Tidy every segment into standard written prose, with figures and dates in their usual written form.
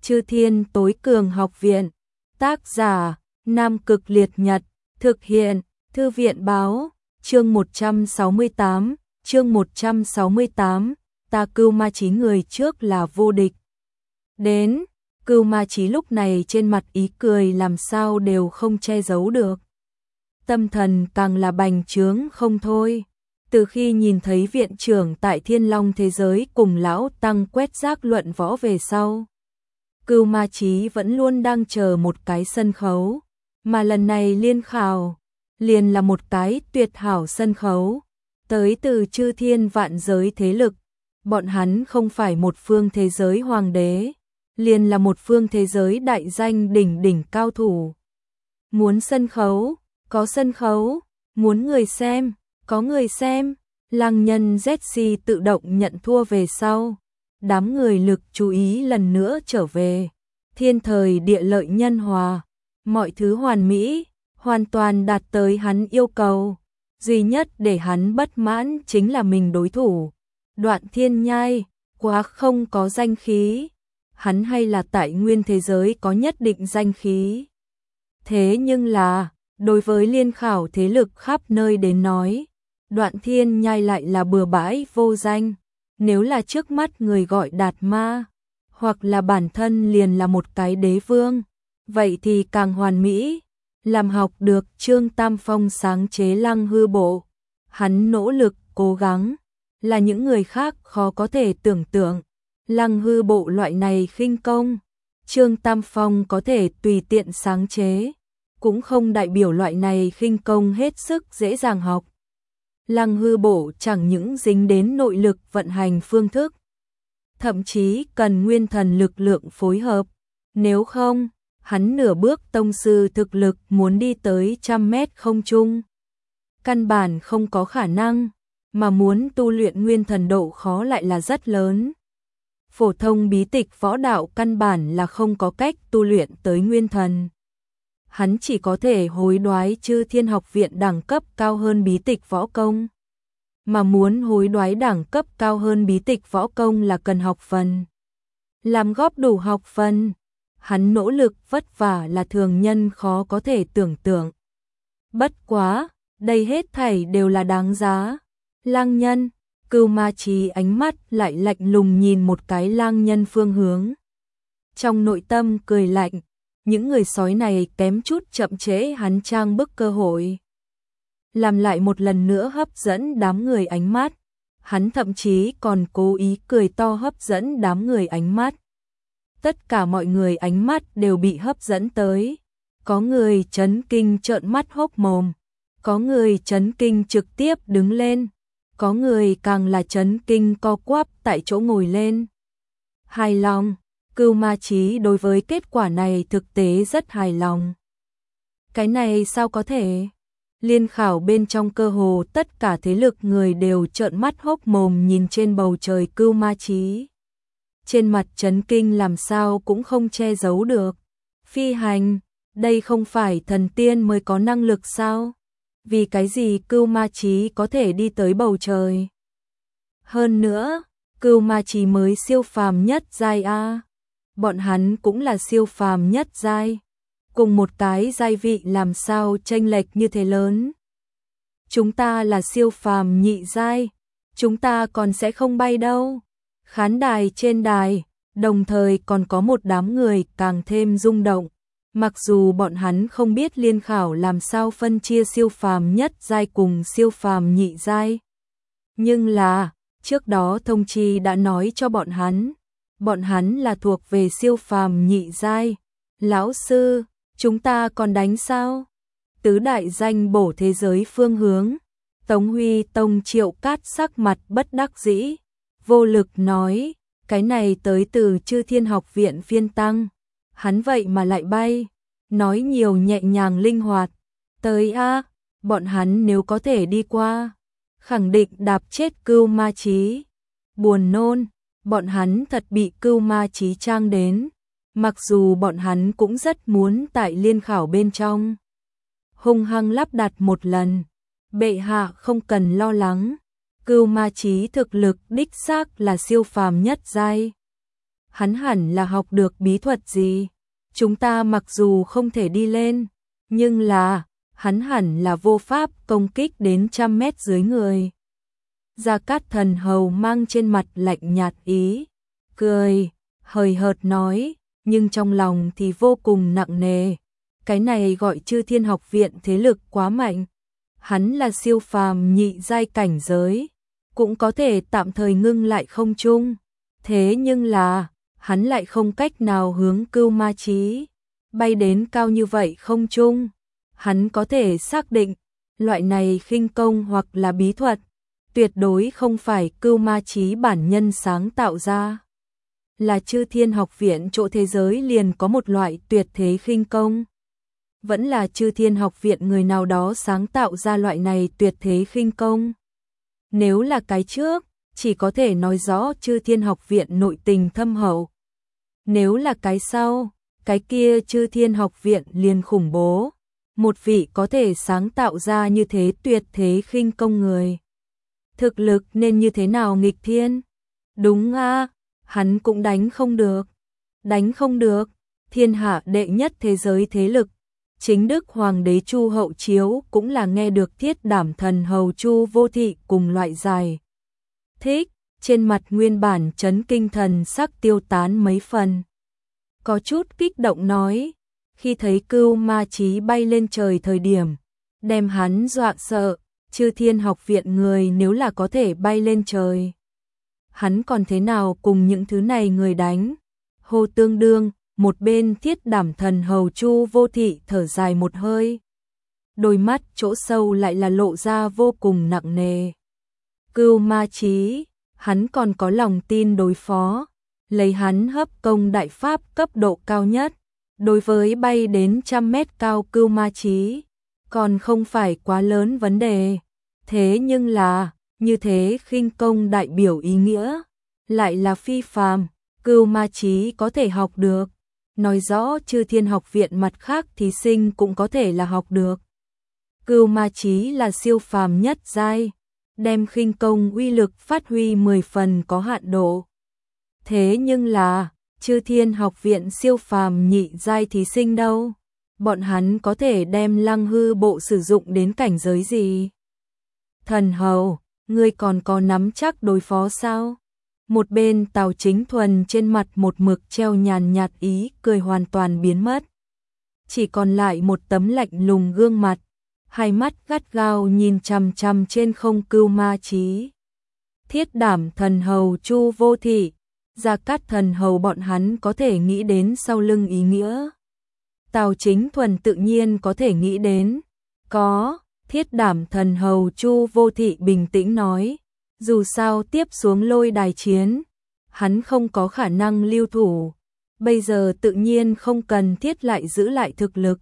Chư Thiên Tối Cường Học Viện. Tác giả: Nam Cực Liệt Nhật. Thực hiện: Thư viện báo. Chương 168. Chương 168. Ta Cưu Ma Chí người trước là vô địch. Đến, Cưu Ma Chí lúc này trên mặt ý cười làm sao đều không che giấu được. Tâm thần càng là bành trướng không thôi. Từ khi nhìn thấy viện trưởng tại Thiên Long thế giới cùng lão tăng quét rác luận võ về sau, Cưu Ma Chí vẫn luôn đang chờ một cái sân khấu, mà lần này liên khảo liền là một cái tuyệt hảo sân khấu, tới từ chư thiên vạn giới thế lực, bọn hắn không phải một phương thế giới hoàng đế, liền là một phương thế giới đại danh đỉnh đỉnh cao thủ. Muốn sân khấu, có sân khấu, muốn người xem, có người xem. Lăng Nhân ZC tự động nhận thua về sau, đám người lực chú ý lần nữa trở về. Thiên thời địa lợi nhân hòa, mọi thứ hoàn mỹ, hoàn toàn đạt tới hắn yêu cầu. Duy nhất để hắn bất mãn chính là mình đối thủ. Đoạn Thiên Nhai, quá không có danh khí. Hắn hay là tại nguyên thế giới có nhất định danh khí. Thế nhưng là, đối với liên khảo thế lực khắp nơi đến nói, Đoạn Thiên Nhai lại là bừa bãi vô danh. Nếu là trước mắt người gọi Đạt Ma, hoặc là bản thân liền là một cái đế vương, vậy thì càng hoàn mỹ. Làm học được Trương Tam Phong sáng chế Lăng Hư Bộ, hắn nỗ lực, cố gắng, là những người khác khó có thể tưởng tượng. Lăng Hư Bộ loại này khinh công, Trương Tam Phong có thể tùy tiện sáng chế, cũng không đại biểu loại này khinh công hết sức dễ dàng học. Lăng Hư Bộ chẳng những dính đến nội lực vận hành phương thức, thậm chí cần nguyên thần lực lượng phối hợp, nếu không, hắn nửa bước tông sư thực lực muốn đi tới 100 mét không trung, căn bản không có khả năng, mà muốn tu luyện nguyên thần độ khó lại là rất lớn. Phổ thông bí tịch võ đạo căn bản là không có cách tu luyện tới nguyên thần. Hắn chỉ có thể hối đoái Chư Thiên Học Viện đẳng cấp cao hơn bí tịch võ công. Mà muốn hối đoái đẳng cấp cao hơn bí tịch võ công là cần học phần. Làm góp đủ học phần, hắn nỗ lực vất vả là thường nhân khó có thể tưởng tượng. Bất quá, đây hết thảy đều là đáng giá. Lang Nhân, Cưu Ma Chí ánh mắt lại lạnh lùng nhìn một cái Lang Nhân phương hướng. Trong nội tâm cười lạnh, những người sói này kém chút chậm trễ hắn trang bức cơ hội. Làm lại một lần nữa hấp dẫn đám người ánh mắt, hắn thậm chí còn cố ý cười to hấp dẫn đám người ánh mắt. Tất cả mọi người ánh mắt đều bị hấp dẫn tới, có người chấn kinh trợn mắt hốc mồm, có người chấn kinh trực tiếp đứng lên, có người càng là chấn kinh co quắp tại chỗ ngồi lên. Hài lòng, Cưu Ma Chí đối với kết quả này thực tế rất hài lòng. Cái này sao có thể? Liên khảo bên trong cơ hồ tất cả thế lực người đều trợn mắt hốc mồm nhìn trên bầu trời Cưu Ma Chí. Trên mặt chấn kinh làm sao cũng không che giấu được. Phi hành, đây không phải thần tiên mới có năng lực sao? Vì cái gì Cưu Ma Chí có thể đi tới bầu trời? Hơn nữa, Cưu Ma Chí mới siêu phàm nhất giai a. Bọn hắn cũng là siêu phàm nhất giai. Cùng một cái giai vị làm sao chênh lệch như thế lớn? Chúng ta là siêu phàm nhị giai, chúng ta còn sẽ không bay đâu. Khán đài trên đài, đồng thời còn có một đám người càng thêm rung động. Mặc dù bọn hắn không biết liên khảo làm sao phân chia siêu phàm nhất giai cùng siêu phàm nhị giai, nhưng là trước đó thông chi đã nói cho bọn hắn là thuộc về siêu phàm nhị giai. Lão sư, chúng ta còn đánh sao? Tứ đại danh bổ thế giới phương hướng, Tống Huy Tông Triệu Cát sắc mặt bất đắc dĩ, vô lực nói, cái này tới từ Chư Thiên Học Viện phiên tăng, hắn vậy mà lại bay, nói nhiều nhẹ nhàng linh hoạt, tới a, bọn hắn nếu có thể đi qua, khẳng định đạp chết Cưu Ma Chí. Buồn nôn, bọn hắn thật bị Cưu Ma Chí trang đến, mặc dù bọn hắn cũng rất muốn tại liên khảo bên trong hung hăng lắp đặt một lần. Bệ hạ không cần lo lắng, Cưu Ma Chí thực lực đích xác là siêu phàm nhất giai. hắn hẳn là học được bí thuật gì. Chúng ta mặc dù không thể đi lên, nhưng là, hắn hẳn là vô pháp công kích đến 100 mét dưới người. Gia Cát Thần Hầu mang trên mặt lạnh nhạt ý, cười, hời hợt nói, nhưng trong lòng thì vô cùng nặng nề. Cái này gọi Chư Thiên Học Viện thế lực quá mạnh. Hắn là siêu phàm nhị giai cảnh giới, cũng có thể tạm thời ngưng lại không trung. Thế nhưng là, hắn lại không cách nào hướng Cưu Ma Chí bay đến cao như vậy không trung. Hắn có thể xác định, loại này khinh công hoặc là bí thuật, tuyệt đối không phải Cưu Ma Chí bản nhân sáng tạo ra. Là Chư Thiên Học Viện chỗ thế giới liền có một loại tuyệt thế khinh công. Vẫn là Chư Thiên Học Viện người nào đó sáng tạo ra loại này tuyệt thế khinh công. Nếu là cái trước, chỉ có thể nói rõ Chư Thiên Học Viện nội tình thâm hậu. Nếu là cái sau, cái kia Chư Thiên Học Viện liền khủng bố. Một vị có thể sáng tạo ra như thế tuyệt thế khinh công người. Thực lực nên như thế nào nghịch thiên? Đúng a, hắn cũng đánh không được. Đánh không được, thiên hạ đệ nhất thế giới thế lực. Chính Đức Hoàng đế Chu Hậu Chiếu cũng là nghe được Thiết Đảm Thần Hầu Chu Vô Thị cùng loại giải thích, trên mặt nguyên bản chấn kinh thần sắc tiêu tán mấy phần. Có chút kích động nói, khi thấy Cưu Ma Chí bay lên trời thời điểm, đem hắn dọa sợ. Chư Thiên Học Viện người nếu là có thể bay lên trời, hắn còn thế nào cùng những thứ này người đánh? Hô tương đương, một bên Thiết Đảm Thần Hầu Chu Vô Thị thở dài một hơi. Đôi mắt chỗ sâu lại là lộ ra vô cùng nặng nề. Cưu Ma Chí, hắn còn có lòng tin đối phó, lấy hắn hấp công đại pháp cấp độ cao nhất, đối với bay đến 100 mét cao Cưu Ma Chí, còn không phải quá lớn vấn đề. Thế nhưng là, như thế khinh công đại biểu ý nghĩa, lại là phi phàm, Cưu Ma Chí có thể học được. Nói rõ Chư Thiên Học Viện mặt khác thí sinh cũng có thể là học được. Cưu Ma Chí là siêu phàm nhất giai, đem khinh công uy lực phát huy 10 phần có hạn độ. Thế nhưng là, Chư Thiên Học Viện siêu phàm nhị giai thí sinh đâu? Bọn hắn có thể đem Lăng Hư Bộ sử dụng đến cảnh giới gì? Thần Hầu, ngươi còn có nắm chắc đối phó sao? Một bên Tào Chính Thuần trên mặt một mực treo nhàn nhạt ý cười hoàn toàn biến mất. Chỉ còn lại một tấm lạnh lùng gương mặt, hai mắt gắt gao nhìn chằm chằm trên không Cưu Ma Chí. Thiết Đảm Thần Hầu Chu Vô Thị, Gia Cát Thần Hầu bọn hắn có thể nghĩ đến sau lưng ý nghĩa. Tào Chính Thuần tự nhiên có thể nghĩ đến. Có, Thiết Đảm Thần Hầu Chu Vô Thị bình tĩnh nói. Dù sao tiếp xuống lôi đài chiến, hắn không có khả năng lưu thủ. Bây giờ tự nhiên không cần thiết lại giữ lại thực lực.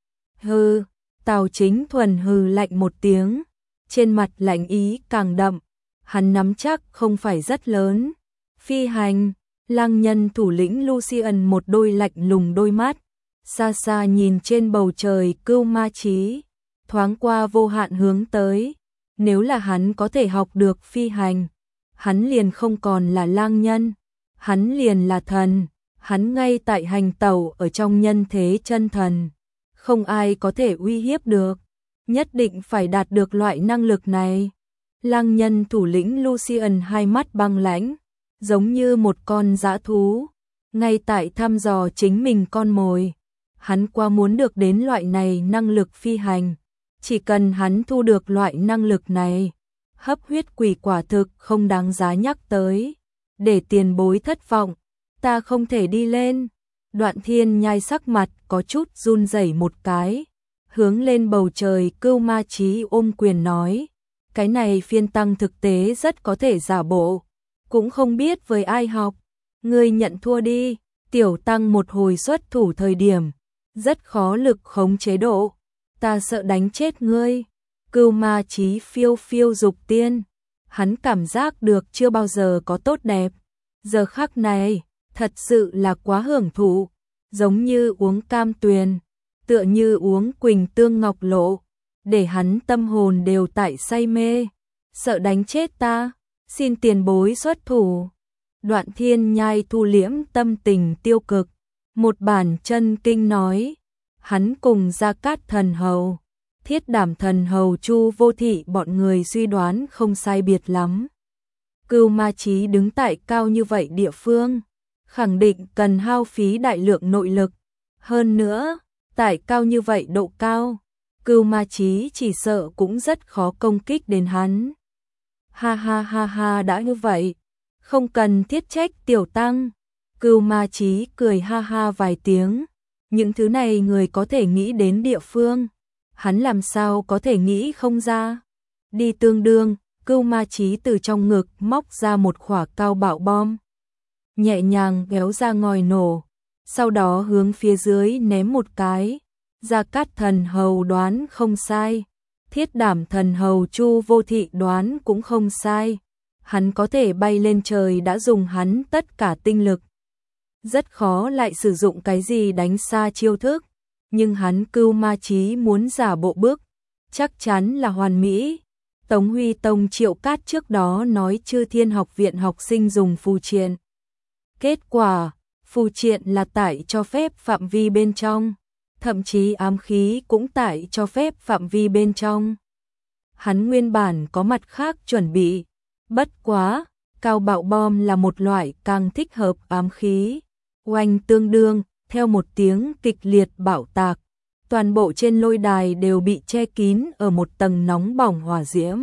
Hừ, Tào Chính Thuần hừ lạnh một tiếng, trên mặt lạnh ý càng đậm, hắn nắm chắc không phải rất lớn. Phi hành, lang nhân thủ lĩnh Lucian một đôi lạnh lùng đôi mắt, xa xa nhìn trên bầu trời Cưu Ma Chí, thoáng qua vô hạn hướng tới. Nếu là hắn có thể học được phi hành, hắn liền không còn là lang nhân, hắn liền là thần, hắn ngay tại hành tẩu ở trong nhân thế chân thần, không ai có thể uy hiếp được, nhất định phải đạt được loại năng lực này. Lang nhân thủ lĩnh Lucian hai mắt băng lãnh, giống như một con dã thú, ngay tại thăm dò chính mình con mồi. Hắn quá muốn được đến loại này năng lực phi hành. Chỉ cần hắn thu được loại năng lực này, hấp huyết quỷ quả thực không đáng giá nhắc tới. Để tiền bối thất vọng, ta không thể đi lên. Đoạn Thiên Nhai sắc mặt có chút run rẩy một cái, hướng lên bầu trời Cưu Ma Chí ôm quyền nói. Cái này phiên tăng thực tế rất có thể giả bộ, cũng không biết với ai học. Ngươi nhận thua đi, tiểu tăng một hồi xuất thủ thời điểm, rất khó lực khống chế độ. Ta sợ đánh chết ngươi. Cưu Ma Chí phiêu phiêu dục tiên, hắn cảm giác được chưa bao giờ có tốt đẹp. Giờ khắc này, thật sự là quá hưởng thụ, giống như uống cam tuyền, tựa như uống quỳnh tương ngọc lộ, để hắn tâm hồn đều tại say mê. Sợ đánh chết ta, xin tiền bối xuất thủ. Đoạn Thiên Nhai thu liễm tâm tình tiêu cực, một bản chân kinh nói, hắn cùng Gia Cát Thần Hầu, Thiết Đảm Thần Hầu Chu Vô Thị bọn người suy đoán không sai biệt lắm. Cưu Ma Chí đứng tại cao như vậy địa phương, khẳng định cần hao phí đại lượng nội lực. Hơn nữa, tại cao như vậy độ cao, Cưu Ma Chí chỉ sợ cũng rất khó công kích đến hắn. Ha ha ha ha, đã như vậy, không cần thiết trách tiểu tăng. Cưu Ma Chí cười ha ha vài tiếng, những thứ này người có thể nghĩ đến địa phương, hắn làm sao có thể nghĩ không ra. Đi tương đương, Cưu Ma Chí từ trong ngực móc ra một quả cao bạo bom, nhẹ nhàng kéo ra ngòi nổ, sau đó hướng phía dưới ném một cái. Gia Cát Thần Hầu đoán không sai, Thiết Đảm Thần Hầu Chu Vô Thị đoán cũng không sai, hắn có thể bay lên trời đã dùng hắn tất cả tinh lực. Rất khó lại sử dụng cái gì đánh xa chiêu thức, nhưng hắn Cưu Ma Chí muốn giả bộ bước, chắc chắn là hoàn mỹ. Tống Huy Tông Triệu Cát trước đó nói Chư Thiên Học Viện học sinh dùng phù triện. Kết quả, phù triện là tại cho phép phạm vi bên trong, thậm chí ám khí cũng tại cho phép phạm vi bên trong. Hắn nguyên bản có mặt khác chuẩn bị, bất quá, cao bạo bom là một loại càng thích hợp ám khí. Oanh tương đương, theo một tiếng kịch liệt bạo tạc, toàn bộ trên lôi đài đều bị che kín ở một tầng nóng bỏng hỏa diễm.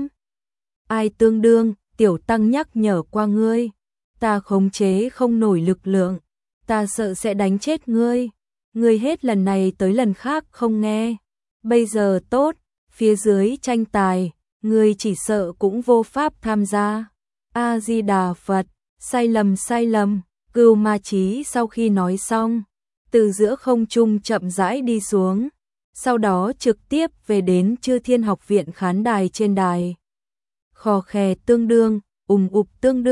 Ai tương đương, tiểu tăng nhắc nhở qua ngươi, ta khống chế không nổi lực lượng, ta sợ sẽ đánh chết ngươi, ngươi hết lần này tới lần khác không nghe. Bây giờ tốt, phía dưới tranh tài, ngươi chỉ sợ cũng vô pháp tham gia. A Di Đà Phật, sai lầm. Cưu Ma Chí sau khi nói xong, từ giữa không trung chậm rãi đi xuống, sau đó trực tiếp về đến Chư Thiên Học Viện khán đài trên đài. Khò khè tương đương, ục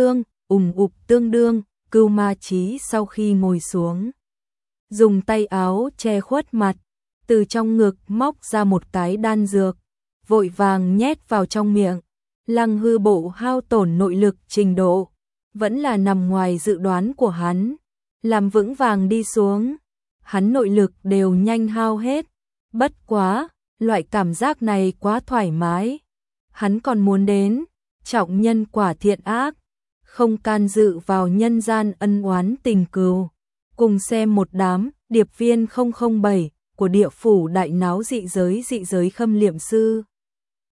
tương đương, Cưu Ma Chí sau khi ngồi xuống, dùng tay áo che khuất mặt, từ trong ngực móc ra một cái đan dược, vội vàng nhét vào trong miệng. Lăng Hư Bộ hao tổn nội lực trình độ vẫn là nằm ngoài dự đoán của hắn, làm vững vàng đi xuống, hắn nội lực đều nhanh hao hết. Bất quá, loại cảm giác này quá thoải mái, hắn còn muốn đến trọng nhân quả thiện ác, không can dự vào nhân gian ân oán tình cừu. Cùng xem một đám điệp viên 007 của địa phủ đại náo dị giới Khâm Liệm Sư.